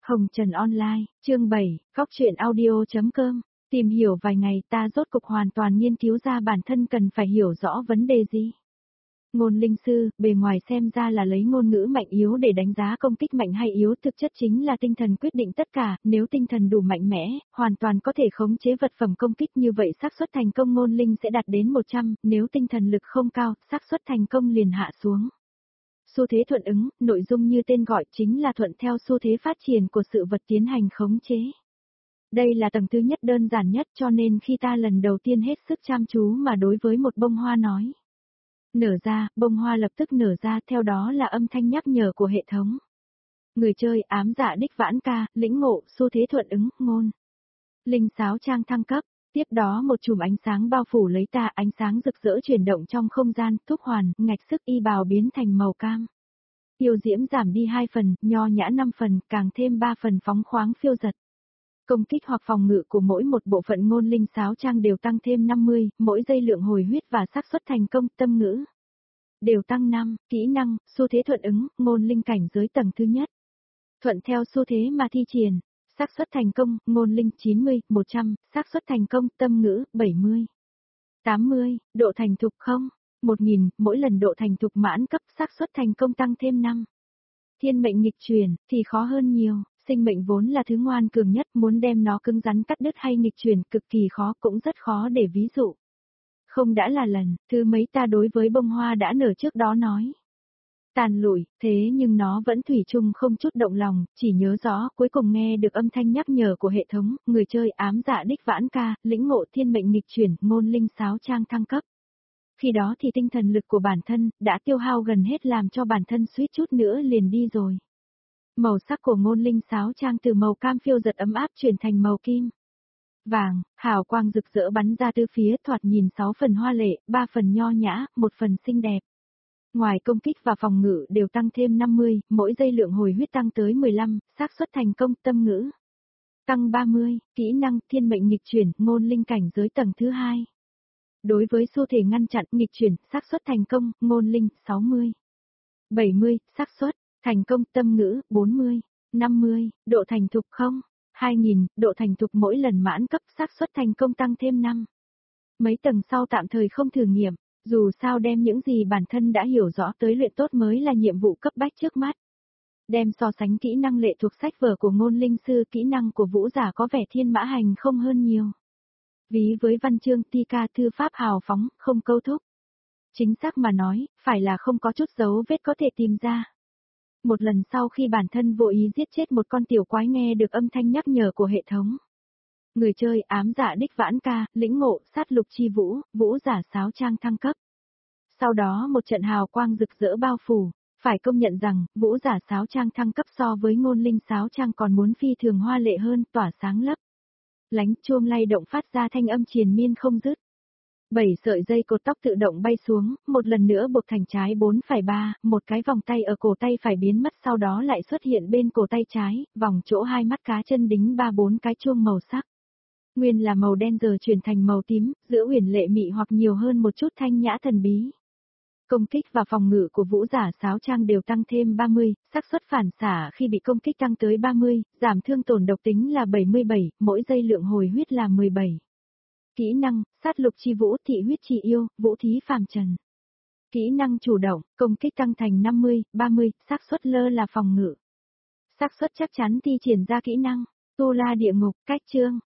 Hồng Trần Online, chương 7, Góc truyện audio.com. Tìm hiểu vài ngày ta rốt cục hoàn toàn nghiên cứu ra bản thân cần phải hiểu rõ vấn đề gì. Ngôn linh sư, bề ngoài xem ra là lấy ngôn ngữ mạnh yếu để đánh giá công kích mạnh hay yếu, thực chất chính là tinh thần quyết định tất cả, nếu tinh thần đủ mạnh mẽ, hoàn toàn có thể khống chế vật phẩm công kích, như vậy xác suất thành công ngôn linh sẽ đạt đến 100, nếu tinh thần lực không cao, xác suất thành công liền hạ xuống. Xu thế thuận ứng, nội dung như tên gọi chính là thuận theo xu thế phát triển của sự vật tiến hành khống chế. Đây là tầng thứ nhất đơn giản nhất, cho nên khi ta lần đầu tiên hết sức chăm chú mà đối với một bông hoa nói nở ra, bông hoa lập tức nở ra, theo đó là âm thanh nhắc nhở của hệ thống. Người chơi ám dạ đích vãn ca, lĩnh ngộ, xu thế thuận ứng, ngôn linh sáo trang thăng cấp. Tiếp đó một chùm ánh sáng bao phủ lấy ta, ánh sáng rực rỡ chuyển động trong không gian, thúc hoàn, ngạch sức y bào biến thành màu cam. Yêu diễm giảm đi 2 phần, nho nhã 5 phần, càng thêm 3 phần phóng khoáng phiêu giật. Công kích hoặc phòng ngự của mỗi một bộ phận ngôn linh sáo trang đều tăng thêm 50, mỗi giây lượng hồi huyết và xác suất thành công, tâm ngữ đều tăng 5, kỹ năng, xu thế thuận ứng, ngôn linh cảnh giới tầng thứ nhất. Thuận theo xu thế mà thi triển, xác suất thành công, ngôn linh 90, 100, xác suất thành công, tâm ngữ 70, 80, độ thành thục 0, 1000, mỗi lần độ thành thục mãn cấp, xác suất thành công tăng thêm 5. Thiên mệnh nghịch chuyển thì khó hơn nhiều, sinh mệnh vốn là thứ ngoan cường nhất, muốn đem nó cứng rắn cắt đứt hay nghịch chuyển cực kỳ khó, cũng rất khó để ví dụ. Không đã là lần thứ mấy ta đối với bông hoa đã nở trước đó nói tàn lụi, thế nhưng nó vẫn thủy chung không chút động lòng, chỉ nhớ rõ cuối cùng nghe được âm thanh nhắc nhở của hệ thống, người chơi ám dạ đích vãn ca, lĩnh ngộ thiên mệnh nghịch chuyển, ngôn linh sáo trang thăng cấp. Khi đó thì tinh thần lực của bản thân đã tiêu hao gần hết, làm cho bản thân suýt chút nữa liền đi rồi. Màu sắc của ngôn linh sáo trang từ màu cam phiêu giật ấm áp chuyển thành màu kim vàng, hào quang rực rỡ bắn ra từ phía, thoạt nhìn 6 phần hoa lệ, 3 phần nho nhã, 1 phần xinh đẹp. Ngoài công kích và phòng ngự đều tăng thêm 50, mỗi giây lượng hồi huyết tăng tới 15, xác suất thành công, tâm ngữ tăng 30, kỹ năng thiên mệnh nghịch chuyển, ngôn linh cảnh giới tầng thứ 2. Đối với xu thế ngăn chặn nghịch chuyển, xác suất thành công, ngôn linh 60, 70, xác suất thành công, tâm ngữ 40, 50, độ thành thục 0, 2000, độ thành thục mỗi lần mãn cấp, xác suất thành công tăng thêm 5. Mấy tầng sau tạm thời không thử nghiệm, dù sao đem những gì bản thân đã hiểu rõ tới luyện tốt mới là nhiệm vụ cấp bách trước mắt. Đem so sánh kỹ năng lệ thuộc sách vở của ngôn linh sư, kỹ năng của vũ giả có vẻ thiên mã hành không hơn nhiều. Ví với văn chương ti ca thư pháp hào phóng, không câu thúc. Chính xác mà nói, phải là không có chút dấu vết có thể tìm ra. Một lần sau khi bản thân vô ý giết chết một con tiểu quái, nghe được âm thanh nhắc nhở của hệ thống. Người chơi ám dạ đích vãn ca, lĩnh ngộ, sát lục chi vũ, vũ giả sáo trang thăng cấp. Sau đó một trận hào quang rực rỡ bao phủ, phải công nhận rằng, vũ giả sáo trang thăng cấp so với ngôn linh sáo trang còn muốn phi thường hoa lệ hơn, tỏa sáng lấp lánh, chuông lay động phát ra thanh âm triền miên không dứt. 7 sợi dây cột tóc tự động bay xuống, một lần nữa buộc thành trái 4,3, một cái vòng tay ở cổ tay phải biến mất, sau đó lại xuất hiện bên cổ tay trái, vòng chỗ 2 mắt cá chân đính 3-4 cái chuông màu sắc. Nguyên là màu đen giờ chuyển thành màu tím, giữa uyển lệ mị hoặc nhiều hơn một chút thanh nhã thần bí. Công kích và phòng ngự của vũ giả sáo trang đều tăng thêm 30, xác suất phản xạ khi bị công kích tăng tới 30, giảm thương tổn độc tính là 77, mỗi giây lượng hồi huyết là 17. Kỹ năng, sát lục chi vũ, thị huyết chi yêu, vũ thí phàm trần. Kỹ năng chủ động, công kích tăng thành 50, 30, xác suất lơ là phòng ngự. Xác suất chắc chắn thi triển ra kỹ năng, tu la địa ngục, cách chương.